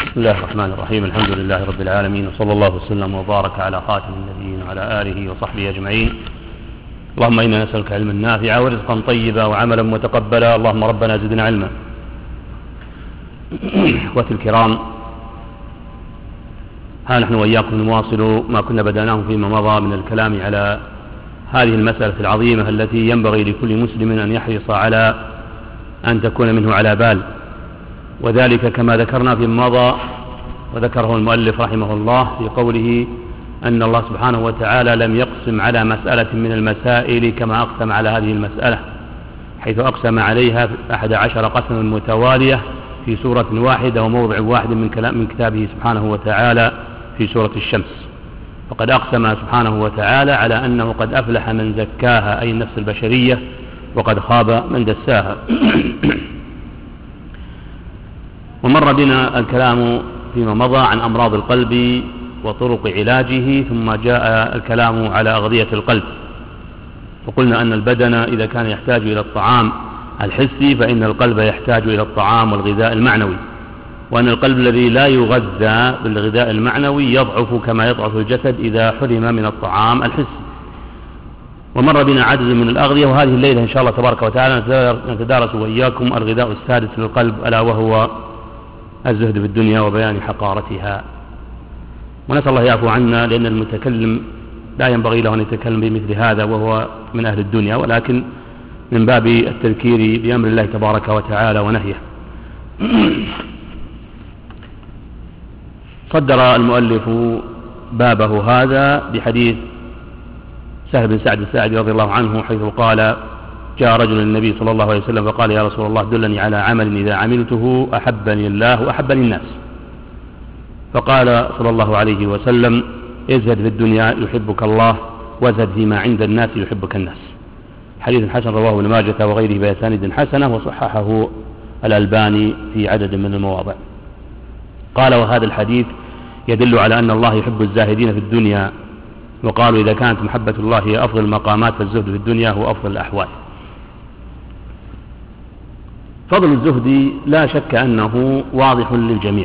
بسم الله الرحمن الرحيم. الحمد لله رب العالمين، وصلى الله وسلم وبارك على خاتم النبيين وعلى آله وصحبه أجمعين. اللهم إنا نسألك علما نافعا ورزقا طيبا وعملا متقبلا. اللهم ربنا زدنا علما. إخوتي الكرام، ها نحن وإياكم نواصل ما كنا بدأناه فيما مضى من الكلام على هذه المسألة العظيمة التي ينبغي لكل مسلم أن يحرص على أن تكون منه على بال، وذلك كما ذكرنا فيما مضى وذكره المؤلف رحمه الله في قوله أن الله سبحانه وتعالى لم يقسم على مسألة من المسائل كما أقسم على هذه المسألة، حيث أقسم عليها 11 قسما متوالية في سورة واحدة وموضع واحد من كتابه سبحانه وتعالى في سورة الشمس. فقد أقسم سبحانه وتعالى على أنه قد أفلح من زكاها، أي النفس البشرية، وقد خاب من دساها. ومر بنا الكلام فيما مضى عن أمراض القلب وطرق علاجه، ثم جاء الكلام على أغذية القلب، وقلنا أن البدن إذا كان يحتاج إلى الطعام الحسي فإن القلب يحتاج إلى الطعام والغذاء المعنوي، وأن القلب الذي لا يغذى بالغذاء المعنوي يضعف كما يضعف الجسد إذا حرم من الطعام الحسي. ومر بنا عدد من الأغذية، وهذه الليلة إن شاء الله تبارك وتعالى نتدارس وإياكم الغذاء السادس للقلب، ألا وهو الزهد في الدنيا وبيان حقارتها. ونسأل الله يعفو عنا، لأن المتكلم لا ينبغي له أن يتكلم بمثل هذا وهو من أهل الدنيا، ولكن من باب التذكير بأمر الله تبارك وتعالى ونهيه. صدر المؤلف بابه هذا بحديث سهل بن سعد الساعدي رضي الله عنه، حيث قال: جاء رجل للنبي صلى الله عليه وسلم فقال: يا رسول الله، دلني على عمل إذا عملته أحبني الله وأحبني الناس. فقال صلى الله عليه وسلم: ازهد في الدنيا يحبك الله، وازهد فيما عند الناس يحبك الناس. حديث حسن رواه ابن ماجه وغيره بأسانيد حسنة، وصححه الألباني في عدد من المواضع. قال: وهذا الحديث يدل على أن الله يحب الزاهدين في الدنيا. وقالوا: إذا كانت محبة الله هي أفضل المقامات فالزهد في الدنيا هو أفضل الأحوال. فضل الزهد لا شك أنه واضح للجميع،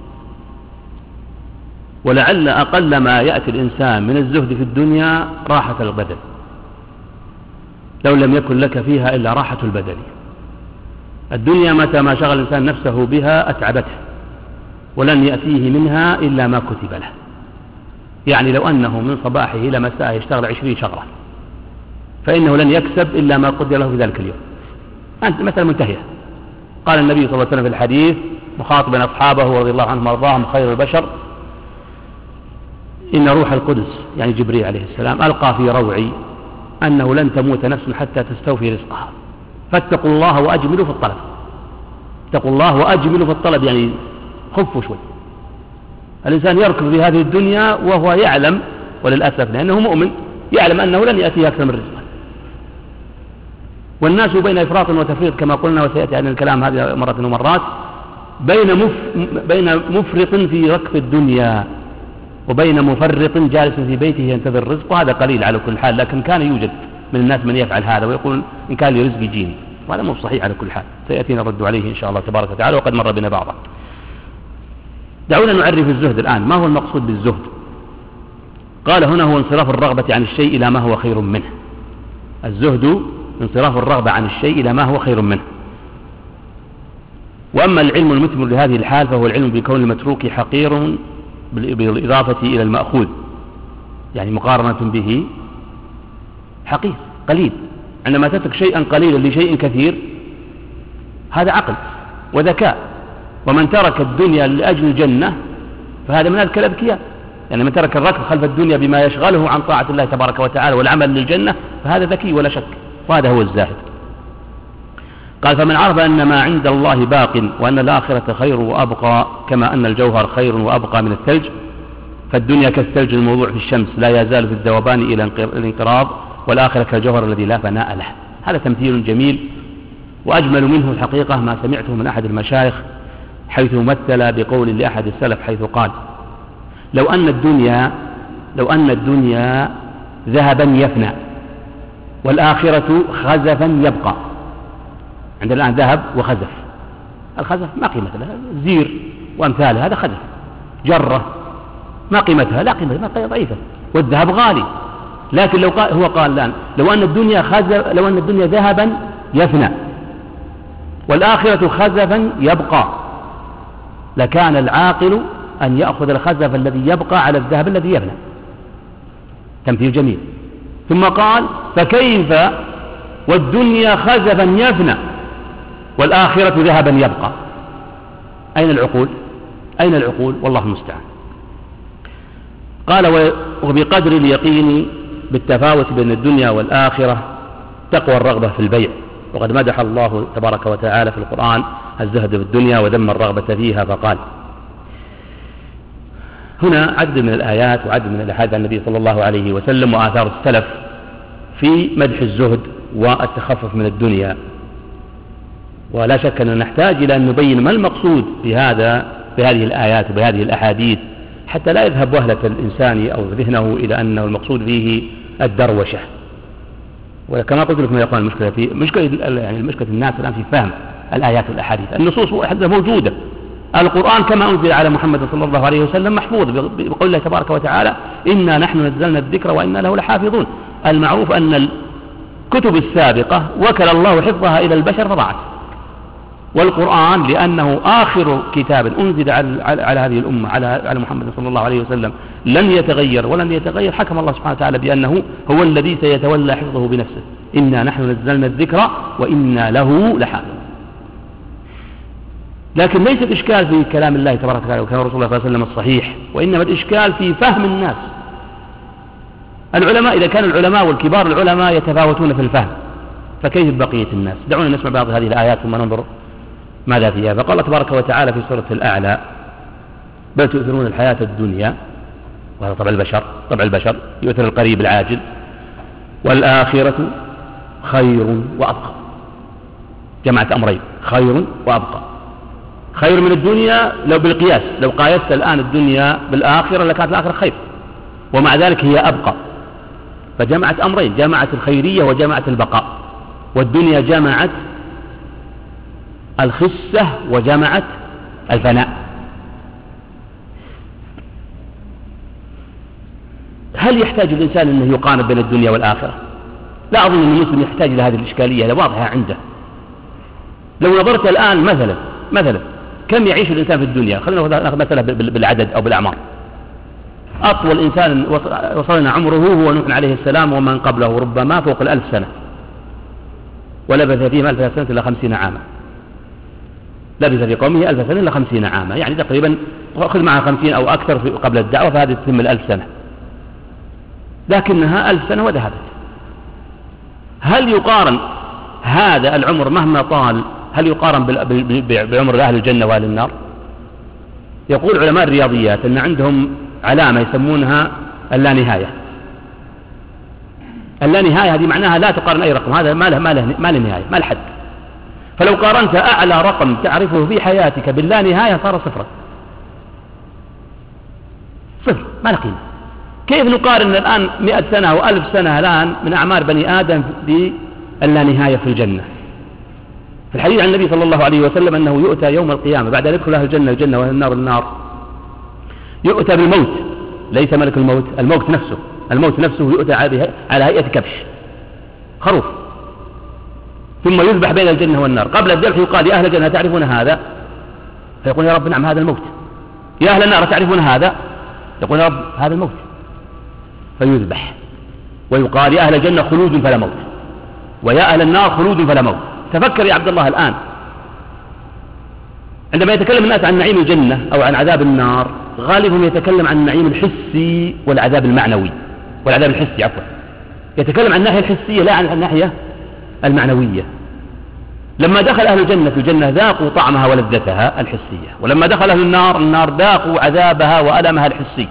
ولعل أقل ما يأتي الإنسان من الزهد في الدنيا راحة البدن، لو لم يكن لك فيها إلا راحة البدن. الدنيا متى ما شغل الإنسان نفسه بها أتعبته، ولن يأتيه منها إلا ما كتب له. يعني لو أنه من صباحه إلى مساءه يشتغل 20 شغلة، فإنه لن يكسب إلا ما قدر له في ذلك اليوم. أنت مثلا منتهية. قال النبي صلى الله عليه وسلم في الحديث مخاطبا أصحابه رضي الله عنهم وارضاهم خير البشر: إن روح القدس، يعني جبريل عليه السلام، ألقى في روعي أنه لن تموت نفس حتى تستوفي رزقها، فاتقوا الله وأجملوا في الطلب. اتقوا الله وأجملوا في الطلب، يعني خفوا شوي. الإنسان يركض في هذه الدنيا وهو يعلم، وللأسف لأنه مؤمن، يعلم أنه لن يأتيه أكثر من رزقه. والناس بين إفراط وتفريط كما قلنا، وسيأتي عن الكلام هذه مرة ومرات، بين مفرط في ركض الدنيا وبين مفرط جالس في بيته ينتظر الرزق، وهذا قليل على كل حال، لكن كان يوجد من الناس من يفعل هذا ويقول إن كان لي رزق يجيني، وهذا مو صحيح على كل حال، سيأتينا الرد عليه إن شاء الله تبارك وتعالى، وقد مر بنا بعضه. دعونا نعرف الزهد الآن. ما هو المقصود بالزهد؟ قال: هنا هو انصراف الرغبة عن الشيء إلى ما هو خير منه. الزهد انصراف الرغبة عن الشيء إلى ما هو خير منه. وأما العلم المثمر لهذه الحال فهو العلم بكون المتروك حقير بالإضافة إلى المأخوذ، يعني مقارنة به حقير قليل. عندما تترك شيئا قليلا لشيء كثير هذا عقل وذكاء. ومن ترك الدنيا لأجل الجنة فهذا من أذكى الأذكياء، يعني من ترك الركض خلف الدنيا بما يشغله عن طاعة الله تبارك وتعالى والعمل للجنة فهذا ذكي ولا شك، وهذا هو الزاهد. قال: فمن عرف أن ما عند الله باق، وأن الآخرة خير وأبقى، كما أن الجوهر خير وأبقى من الثلج، فالدنيا كالثلج الموضوع في الشمس لا يزال في الذوبان إلى الانقراض، والآخرة كالجوهر الذي لا فناء له. هذا تمثيل جميل، وأجمل منه الحقيقة ما سمعته من أحد المشايخ، حيث مثل بقول لأحد السلف، حيث قال: لو أن الدنيا ذهبا يفنى والآخرة خزفا يبقى. عندنا الآن ذهب وخزف. الخزف ما قيمة له، زير وأمثالها، هذا خزف، جرة ما قيمتها، لا قيمتها ضعيفة، والذهب غالي. لكن لو قال هو قال الآن لو أن الدنيا ذهبا يفنى والآخرة خزفا يبقى، لكان العاقل أن يأخذ الخزف الذي يبقى على الذهب الذي يفنى. تمثيل جميل. ثم قال فكيف والدنيا خزفا يفنى والآخرة ذهبا يبقى؟ أين العقول؟ أين العقول؟ والله المستعان. قال وبقدر اليقين بالتفاوت بين الدنيا والآخرة تقوى الرغبة في البيع. وقد مدح الله تبارك وتعالى في القرآن الزهد في الدنيا وذم الرغبة فيها، فقال هنا عدد من الآيات وعدد من الأحاديث عن النبي صلى الله عليه وسلم وآثار السلف في مدح الزهد والتخفف من الدنيا. ولا شك أننا نحتاج إلى أن نبين ما المقصود بهذه الآيات وبهذه الأحاديث حتى لا يذهب وهلة الإنسان أو ذهنه إلى أنه المقصود فيه الدروشة. وكما قلت لكم يا أخوان المشكلة الناس الآن في فهم الآيات والأحاديث. النصوص موجودة، القرآن كما أنزل على محمد صلى الله عليه وسلم محفوظ بقول الله تبارك وتعالى إنا نحن نزلنا الذكر وإنا له لحافظون. المعروف أن الكتب السابقة وكل الله حفظها إلى البشر فضاعت، والقرآن لأنه آخر كتاب أنزل على هذه الأمة على محمد صلى الله عليه وسلم لن يتغير ولن يتغير، حكم الله سبحانه وتعالى بأنه هو الذي سيتولى حفظه بنفسه. إنا نحن نزلنا الذكر وإنا له لحافظون. لكن ليس الإشكال في كلام الله تبارك وتعالى وكلام رسول الله صلى الله عليه وسلم الصحيح، وإنما الإشكال في فهم الناس. العلماء إذا كان العلماء والكبار العلماء يتفاوتون في الفهم، فكيف بقية الناس؟ دعونا نسمع بعض هذه الآيات ثم ننظر ماذا فيها. فقال تبارك وتعالى في سورة الأعلى بل تؤثرون الحياة الدنيا، وهذا طبع البشر يؤثر القريب العاجل، والآخرة خير وأبقى. جمعت أمرين، خير وأبقى. خير من الدنيا لو بالقياس، لو قايست الآن الدنيا بالآخرة لكانت الآخرة خير، ومع ذلك هي أبقى. فجمعت أمرين، جمعت الخيرية وجمعت البقاء. والدنيا جمعت الخسة وجمعت الفناء. هل يحتاج الإنسان أنه يقارن بين الدنيا والآخرة؟ لا أظن أن المسلم يحتاج إلى هذه الإشكالية، واضحة عنده. لو نظرت الآن مثلا كم يعيش الإنسان في الدنيا؟ خلينا نأخذ مثلا بالعدد أو بالأعمار. أطول إنسان وصلنا عمره هو نوح عليه السلام ومن قبله، ربما فوق 1000 سنة، ولبث فيهم 1000 سنة إلا 50 عاما. لبث في قومه 1000 سنة إلا 50 عاما، يعني تقريبا خذ معها 50 أو أكثر قبل الدعوة، فهذه تتم 1000 سنة، لكنها 1000 سنة وذهبت. هل يقارن هذا العمر مهما طال، هل يقارن بعمر أهل الجنة وأهل النار؟ يقول علماء الرياضيات أن عندهم علامة يسمونها اللانهاية. اللانهاية هذه معناها لا تقارن أي رقم، هذا ما له نهاية، ما له حد. فلو قارنت أعلى رقم تعرفه في حياتك باللانهاية صار صفر، ما له قيمة. كيف نقارن الآن 100 سنة أو 1000 سنة الآن من أعمار بني آدم باللانهاية في الجنة؟ في الحديث عن النبي صلى الله عليه وسلم أنه يؤتى يوم القيامة بعد أن يدخل أهل الجنة الجنة وأهل النار النار، يؤتى بالموت، ليس ملك الموت، الموت نفسه يؤتى على هيئة كبش، خروف، ثم يذبح بين الجنة والنار. قبل الذبح يقال يا أهل الجنة تعرفون هذا؟ فيقول يا رب نعم هذا الموت. يا أهل النار تعرفون هذا؟ يقول يا رب هذا الموت. فيذبح ويقال يا أهل الجنة خلود فلا موت، ويا أهل النار خلود فلا موت. تفكر يا عبد الله الآن عندما يتكلم الناس عن نعيم الجنة أو عن عذاب النار غالبهم يتكلم عن النعيم الحسي والعذاب المعنوي، والعذاب الحسي عفوا، يتكلم عن الناحية الحسية لا عن الناحية المعنوية. لما دخل أهل الجنة في الجنة ذاقوا طعمها ولذتها الحسية، ولما دخل أهل النار ذاقوا عذابها وألمها الحسي.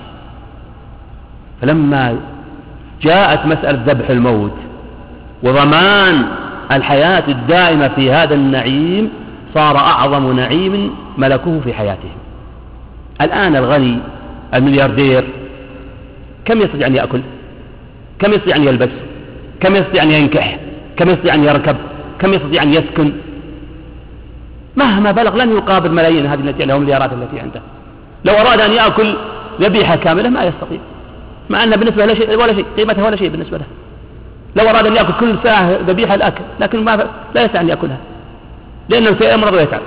فلما جاءت مسألة ذبح الموت وضمان الحياة الدائمة في هذا النعيم صار أعظم نعيم ملكوه في حياتهم. الآن الغني الملياردير كم يستطيع أن يأكل؟ كم يستطيع أن يلبس؟ كم يستطيع أن ينكح؟ كم يستطيع أن يركب؟ كم يستطيع أن يسكن؟ مهما بلغ لن يقابل ملايين هذه التي عنده مليارات التي عنده. لو أراد أن يأكل ذبيحة كاملة ما يستطيع، مع أنها بالنسبة له شيء ولا شيء، قيمتها ولا شيء بالنسبة له. لو أراد أن يأكل كل ساعة ذبيحة الأكل، لكن لا يسعى أن يأكلها لأنه سيمرض ويتعب.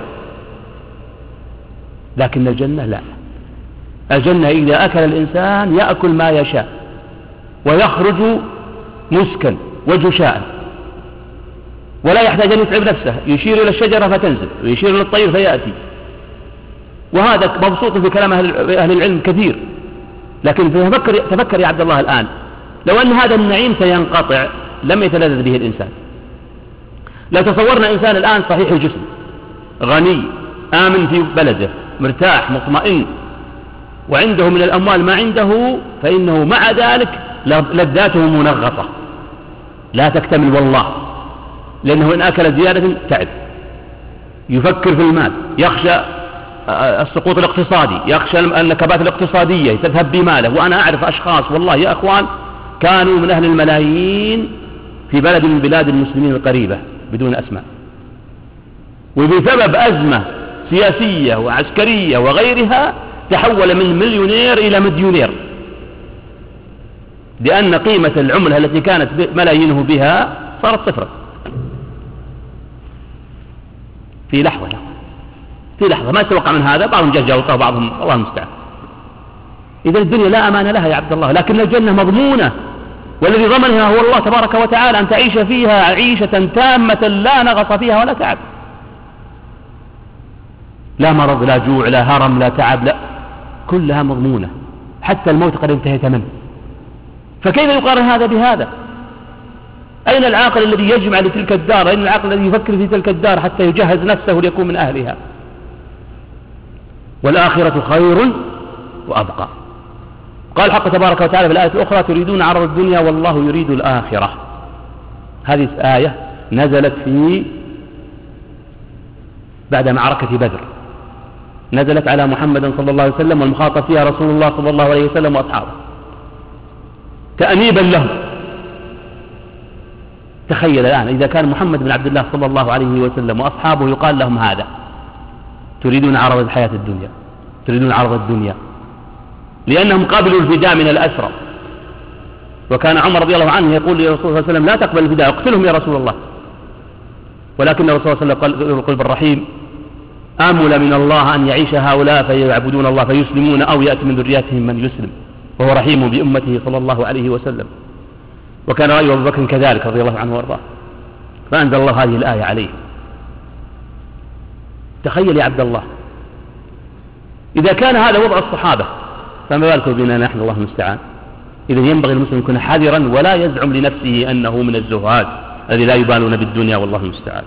لكن الجنة لا، الجنة إذا أكل الإنسان يأكل ما يشاء ويخرج مسكا وجشاء، ولا يحتاج أن يتعب نفسه، يشير إلى الشجرة فتنزل ويشير إلى الطير فيأتي. وهذا مبسوط في كلام أهل العلم كثير. لكن تفكر يا عبد الله الآن، لو أن هذا النعيم سينقطع لم يتلذذ به الإنسان. لو تصورنا إنسان الآن صحيح الجسم، غني، آمن في بلده، مرتاح، مطمئن، وعنده من الأموال ما عنده، فإنه مع ذلك لذاته منغصة لا تكتمل والله، لأنه إن أكل زيادة تعب، يفكر في المال، يخشى السقوط الاقتصادي، يخشى النكبات الاقتصادية تذهب بماله. وأنا أعرف أشخاص والله يا أخوان كانوا من أهل الملايين في بلد من بلاد المسلمين القريبة بدون أسماء، وبسبب أزمة سياسية وعسكرية وغيرها تحول من مليونير إلى مديونير، لأن قيمة العملة التي كانت ملايينه بها صارت صفرا في لحظة. ما يتوقع من هذا، بعضهم جاء بعضهم الله المستعان. إذا الدنيا لا أمان لها يا عبد الله، لكن الجنة مضمونة، والذي ضمنها هو الله تبارك وتعالى، أن تعيش فيها عيشة تامة لا نغص فيها ولا تعب، لا مرض لا جوع لا هرم لا تعب، لا، كلها مضمونة، حتى الموت قد انتهيت منه. فكيف يقارن هذا بهذا؟ أين العاقل الذي يجمع لتلك الدار؟ أين العاقل الذي يفكر في تلك الدار حتى يجهز نفسه ليكون من أهلها؟ والآخرة خير وأبقى. قال الحق تبارك وتعالى في الآية الأخرى: تريدون عرض الدنيا والله يريد الآخرة. هذه آية نزلت بعد معركة بدر، نزلت على محمد صلى الله عليه وسلم، والمخاطب فيها رسول الله صلى الله عليه وسلم وأصحابه تأنيبا له. تخيل الآن إذا كان محمد بن عبد الله صلى الله عليه وسلم وأصحابه يقال لهم هذا: تريدون عرض الحياة الدنيا، تريدون عرض الدنيا، لأنهم قبلوا الفداء من الأسرى. وكان عمر رضي الله عنه يقول لرسول الله صلى الله عليه وسلم: لا تقبل الفداء، اقتلهم يا رسول الله. ولكن الرسول صلى الله عليه وسلم قال قلب الرحيم: آمل من الله أن يعيش هؤلاء فيعبدون الله فيسلمون، أو يأتي من ذرياتهم من يسلم، وهو رحيم بأمته صلى الله عليه وسلم. وكان رأي أبو بكر كذلك رضي الله عنه وارضاه، فأنزل الله هذه الآية عليه. تخيل يا عبد الله، إذا كان هذا وضع الصحابة فما بالك بنا نحن، الله المستعان. إذا ينبغي المسلم يكون حذرا ولا يزعم لنفسه أنه من الزهاد الذي لا يبالون بالدنيا، والله المستعان.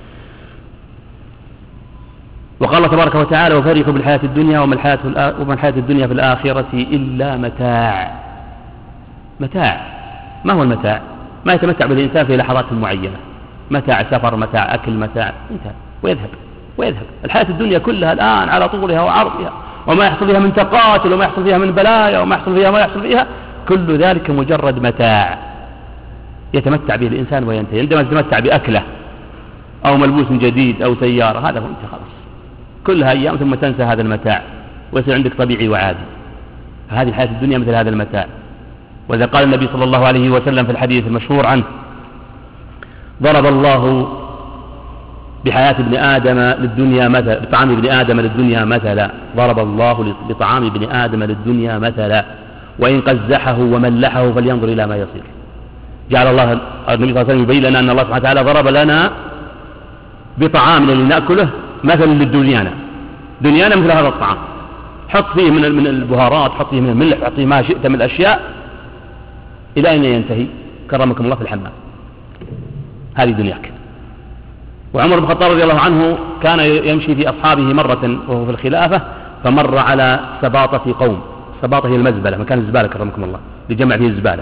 وقال الله تبارك وتعالى: وفرحوا بالحياة الدنيا وما الحياة الدنيا في الآخرة إلا متاع. متاع، ما هو المتاع؟ ما يتمتع به الإنسان في لحظات معينة، متاع سفر، متاع أكل، متاع انتهى ويذهب. الحياة الدنيا كلها الآن على طولها وعرضها، وما يحصل فيها من تقاتل، وما يحصل فيها من بلايا، وما يحصل فيها كل ذلك مجرد متاع يتمتع به الإنسان وينتهي. عندما يتمتع بأكله أو ملبوس جديد أو سيارة، هذا هو، انت خلاص كلها أيام ثم تنسى هذا المتاع ويصير عندك طبيعي وعادي. فهذه الحياة الدنيا مثل هذا المتاع. وإذا قال النبي صلى الله عليه وسلم في الحديث المشهور عنه: ضرب الله بحياة ابن آدم للدنيا مثلا، بطعام ابن آدم للدنيا مثلا، ضرب الله بطعام ابن آدم للدنيا مثلا، وإن قزحه وملحه فلينظر إلى ما يصير. جعل الله النبي صلى الله عليه وسلم يبين لنا أن الله سبحانه وتعالى ضرب لنا بطعامنا اللي نأكله مثلا للدنيانا، دنيانا مثل هذا الطعام، حط فيه من البهارات، حط فيه من الملح، حط فيه ما شئت من الأشياء، إلى أين ينتهي؟ كرمكم الله في الحمام. هذه دنياك. وعمر بن الخطاب رضي الله عنه كان يمشي في أصحابه مرة وهو في الخلافة، فمر على سباطة قوم. سباطة هي المزبلة، مكان الزبالة كرمكم الله، لجمع فيه الزبالة،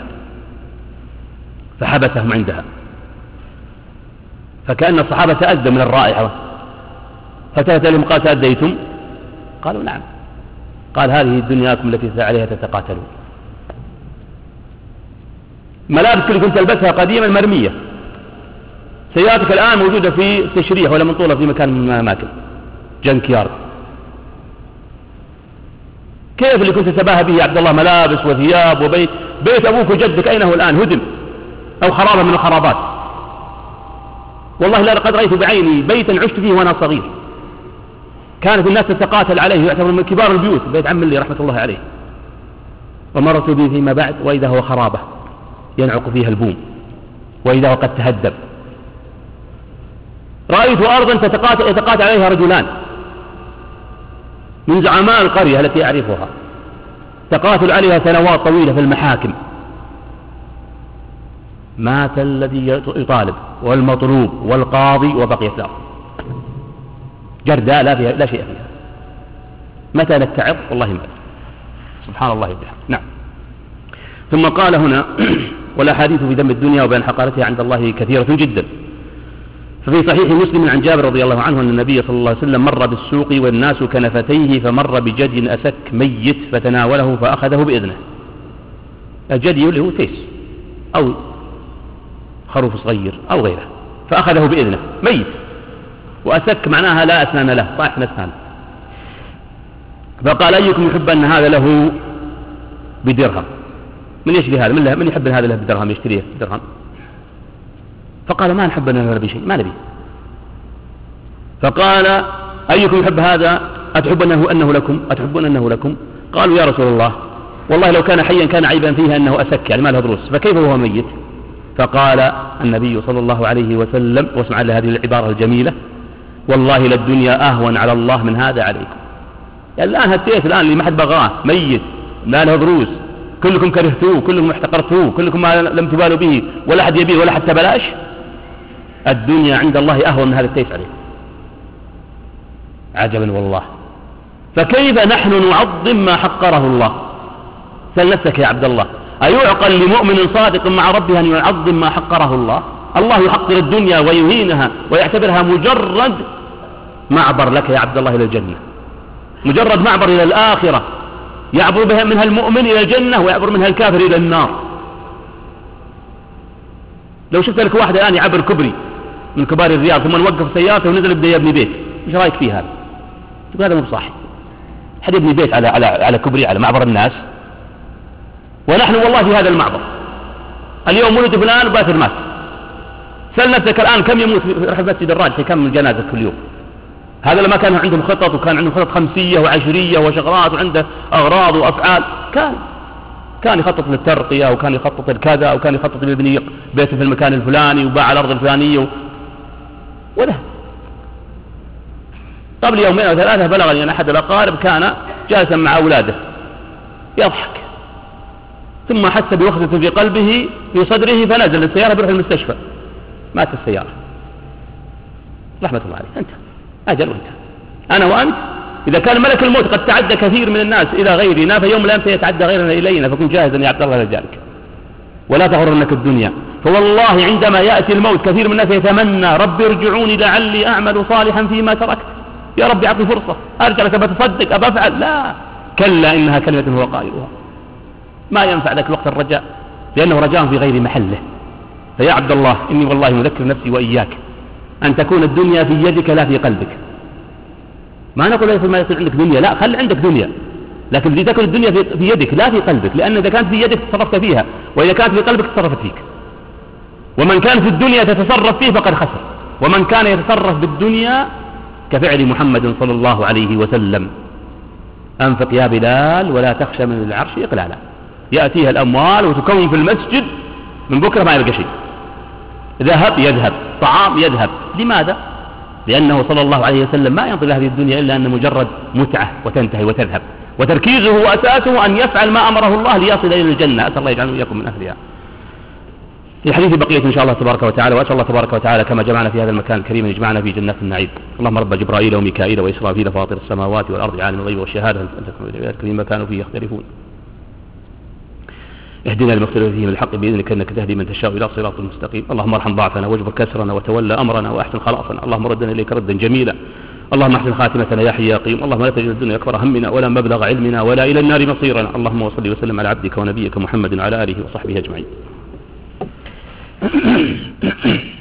فحبسهم عندها، فكأن الصحابة تأذوا من الرائحة، فتأتى لهم قال: تأذيتم؟ قالوا: نعم. قال: هذه دنياكم التي عليها تتقاتلون. ملابس اللي كنت تلبسها قديما مرمية، سيارتك الآن موجودة في تشريح ولا منطولة في مكان من الأماكن، جنك يارد. كيف اللي كنت تتباهى به يا عبد الله ملابس وثياب وبيت، بيت أبوك وجدك أين هو الآن؟ هدم أو خرابة من الخرابات. والله لقد رأيت بعيني بيتا عشت فيه وأنا صغير كانت الناس تتقاتل عليه، يعتبر من كبار البيوت، بيت عم لي رحمة الله عليه، ومرت به فيما بعد وإذا هو خرابة ينعق فيها البوم، وإذا هو قد تهدب. رأيت أرضا يتقاتل عليها رجلان من زعماء القرية التي أعرفها، تقاتل عليها سنوات طويلة في المحاكم. مات الذي يطالب والمطلوب والقاضي وبقيت الأرض جرداء لا شيء فيها. متى نتعظ؟ والله ما سبحان الله وبحمده. نعم. ثم قال هنا والأحاديث في ذم الدنيا وبين حقارتها عند الله كثيرة جدا. ففي صحيح مسلم عن جابر رضي الله عنه أن النبي صلى الله عليه وسلم مر بالسوق والناس كنفتيه، فمر بجدي أسك ميت فتناوله فأخذه بإذنه. الجدي اللي هو تيس أو خروف صغير أو غيره، فأخذه بإذنه ميت، وأسك معناها لا أسنان له، طائح من أسنان. فقال أيكم يحب أن هذا له بدرهم؟ من يشتري هذا؟ من يحب هذا له بدرهم يشتريه بدرهم؟ فقال ما نحب أن نبي شيء، ما نبي. فقال أيكم يحب هذا؟ أتحبون أنه لكم؟ أتحبون أنه لكم؟ قالوا يا رسول الله والله لو كان حيا كان عيبا فيها أنه أسك، يعني ما له ضروس، فكيف وهو ميت؟ فقال النبي صلى الله عليه وسلم، واسمع لهذه العبارة الجميلة: والله للدنيا أهون على الله من هذا عليكم. يعني الآن هالسيف الآن اللي ما حد بغاه ميت ما له ضروس، كلكم كرهتوه، كلكم احتقرتوه، كلكم ما لم تبالوا به، ولا حد يبيه ولا حتى بلاش. الدنيا عند الله أهون من هذا السيف عليه. عجبا والله. فكيف نحن نعظم ما حقره الله؟ سل نفسك يا عبد الله، أيعقل لمؤمن صادق مع ربه أن يعظم ما حقره الله؟ الله يحقر الدنيا ويهينها ويعتبرها مجرد معبر لك يا عبد الله إلى الجنة، مجرد معبر إلى الآخرة، يعبر بها منها المؤمن إلى الجنة ويعبر منها الكافر إلى النار. لو شفت لك واحد الآن يعبر كبري من كبار الرياض ثم نوقف سيارته ونزل بدأ يبني بيت، ايش رايك فيه هذا؟ تقول هذا مو بصح، حد يبني بيت على كبري على معبر الناس، ونحن والله في هذا المعبر. اليوم ولد فلان وباكر مات. سل نفسك الآن كم يموت في رحب مسجد الراجحي، كم من جنازة كل يوم؟ هذا لما كان عندهم خطط، وكان عندهم خطط خمسية وعشرية وشغلات وعنده أغراض وأفعال، كان يخطط للترقية، وكان يخطط لكذا، وكان يخطط ليبني بيت في المكان الفلاني وباع الأرض الفلانية وده. قبل يومين أو ثلاثة بلغني أن أحد الأقارب كان جالسا مع أولاده يضحك، ثم حس بوخزة في قلبه في صدره فنزل السيارة بروح المستشفى، مات السيارة. رحمة الله عليه. أنت أجل وأنت أنا وأنت. إذا كان ملك الموت قد تعدى كثير من الناس إلى غيرنا، فيوم من الأيام سيتعدى غيرنا إلينا، فكن جاهزا يا عبد الله لذلك، ولا تغرنك الدنيا. فوالله عندما يأتي الموت كثير من الناس يتمنى رب ارجعوني لعلي أعمل صالحا فيما تركت، يا رب أعطني فرصة أرجع لك بتصدق أبى أفعل. لا، كلا إنها كلمة هو قائلها. ما ينفع لك وقت الرجاء، لأنه رجاء في غير محله. فيا عبد الله إني والله مذكر نفسي وإياك أن تكون الدنيا في يدك لا في قلبك. ما نقول ما يصير عندك دنيا، لا، خل عندك دنيا، لكن لتكن الدنيا في يدك لا في قلبك، لأن إذا كانت في يدك تصرفت فيها، وإذا كانت في قلبك تصرفت فيك. ومن كان في الدنيا تتصرف فيه فقد خسر، ومن كان يتصرف بالدنيا كفعل محمد صلى الله عليه وسلم: أنفق يا بلال ولا تخشى من العرش إقلالا. يأتيها الأموال وتكون في المسجد من بكرة ما يلقى شيء، ذهب يذهب، طعام يذهب. لماذا؟ لأنه صلى الله عليه وسلم ما ينظر هذه الدنيا إلا أن مجرد متعة وتنتهي وتذهب، وتركيزه وأساسه أن يفعل ما أمره الله ليصل إلى الجنة. أسأل الله يجعلنا وإياكم من أهلها. في حديث بقية إن شاء الله تبارك وتعالى، وأسأل الله تبارك وتعالى كما جمعنا في هذا المكان الكريم يجمعنا في جنات النعيم. اللهم رب جبرائيل وميكائيل وإسرافيل فاطر السماوات والأرض عالم الغيب والشهادة أنت تكون فيما كانوا فيه يختلفون. اهدنا لما اختلف فيه من الحق بإذنك إنك تهدي من تشاء إلى صراط المستقيم. اللهم ارحم ضعفنا واجبر كسرنا وتولى أمرنا وأحسن خلاصنا. اللهم ردنا إليك ردا جميلا. اللهم احسن خاتمتنا يا حي يا قيوم. اللهم لا تجعل الدنيا أكبر همنا ولا مبلغ علمنا ولا إلى النار مصيرنا. اللهم وصل وسلم على عبدك ونبيك محمد وعلى آله وصحبه أجمعين.